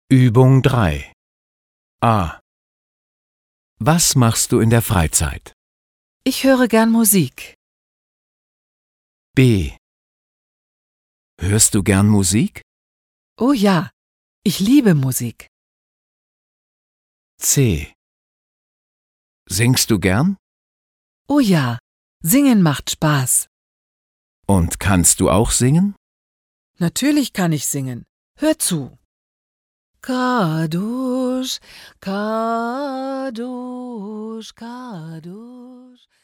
Übung 3 A. Was machst du in der Freizeit? Ich höre gern Musik. B. Hörst du gern Musik? Oh ja, ich liebe Musik. C. Singst du gern? Oh ja, singen macht Spaß. Und kannst du auch singen? Natürlich kann ich singen. Hör zu. Kadosh, Kadosh, Kadosh.